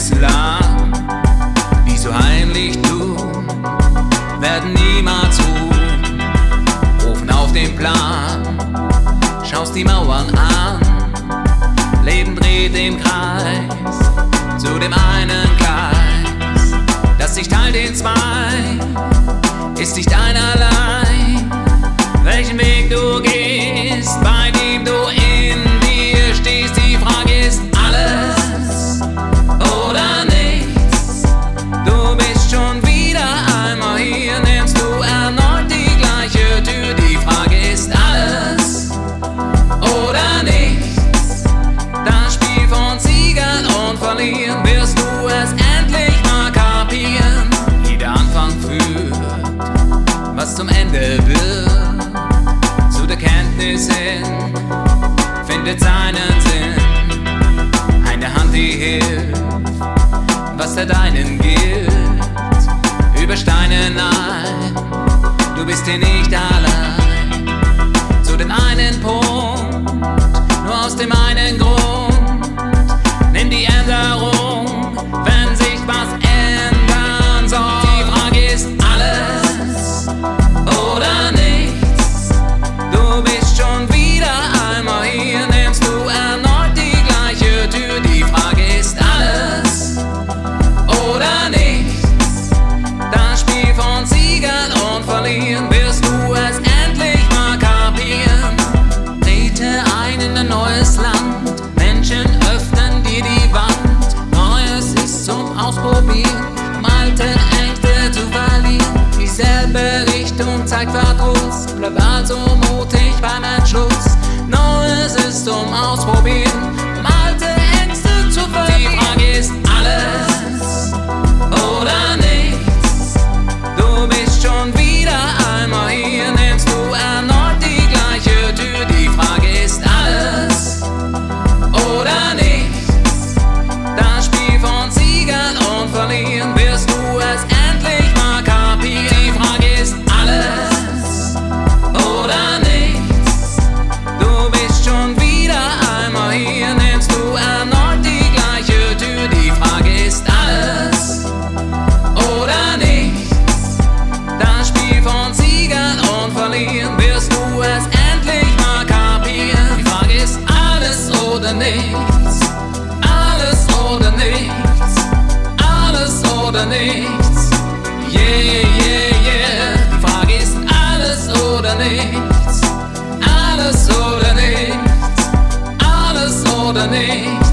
bislang, die so heimlich tun, werden niemals ruhen, rufen auf den Plan, schaust die Mauern an, Leben dreht im Kreis, zu dem einen Gleis, das sich teilt in zwei, ist nicht einerlei, welchen Weg du gehst, bei dem du in dir stehst. Die Frage ist alles oder nichts. Du bist schon wieder einmal hier, nimmst du erneut die gleiche Tür. Die Frage ist alles oder nichts. Das Spiel von Siegern und Verlieren, wirst du es endlich mal kapieren. Jeder Anfang führt, was zum Ende wird. Zu der Kenntnis hin, findet seinen Sinn. Eine Hand, die hilft, was der deinen gilt. Über Steine nein, du bist hier nicht allein. Zu dem einen Punkt, nur aus dem einen Grund. Nimm die Änderung, wenn sich was ändern soll. Die Frage ist alles oder nichts. Du bist schon wieder einmal hier, nimmst du erneut die gleiche Tür. Die Frage ist alles oder nichts. Das Spiel von Siegern und Verlieren, wirst du es endlich mal kapieren. Trete ein in ein neues Land, Menschen öffnen dir die Wand. Neues ist zum Ausprobieren, um alte Ängste zu verlieren. Dieselbe Richtung zeigt Verdruss, bleib also mutig beim Entschluss. Neues ist zum Ausprobieren, um alte Ängste zu verlieren. Die Frage ist alles oder nichts. Du bist schon wieder einmal hier, nimmst du erneut die gleiche Tür. Die Frage ist alles oder nichts. Das Spiel von Siegern und Verlieren, wirst du es endlich mal kapieren. Die Frage ist alles oder nichts. Du bist schon wieder einmal hier, nimmst du erneut die gleiche Tür. Die Frage ist alles oder nichts. Das Spiel von Siegern und Verlieren, wirst du es endlich mal kapieren. Die Frage ist alles oder nichts. Alles oder nichts. Alles oder nichts. Yeah, yeah, yeah. Die Frage ist alles oder nichts. Alles oder nichts. Alles oder nichts.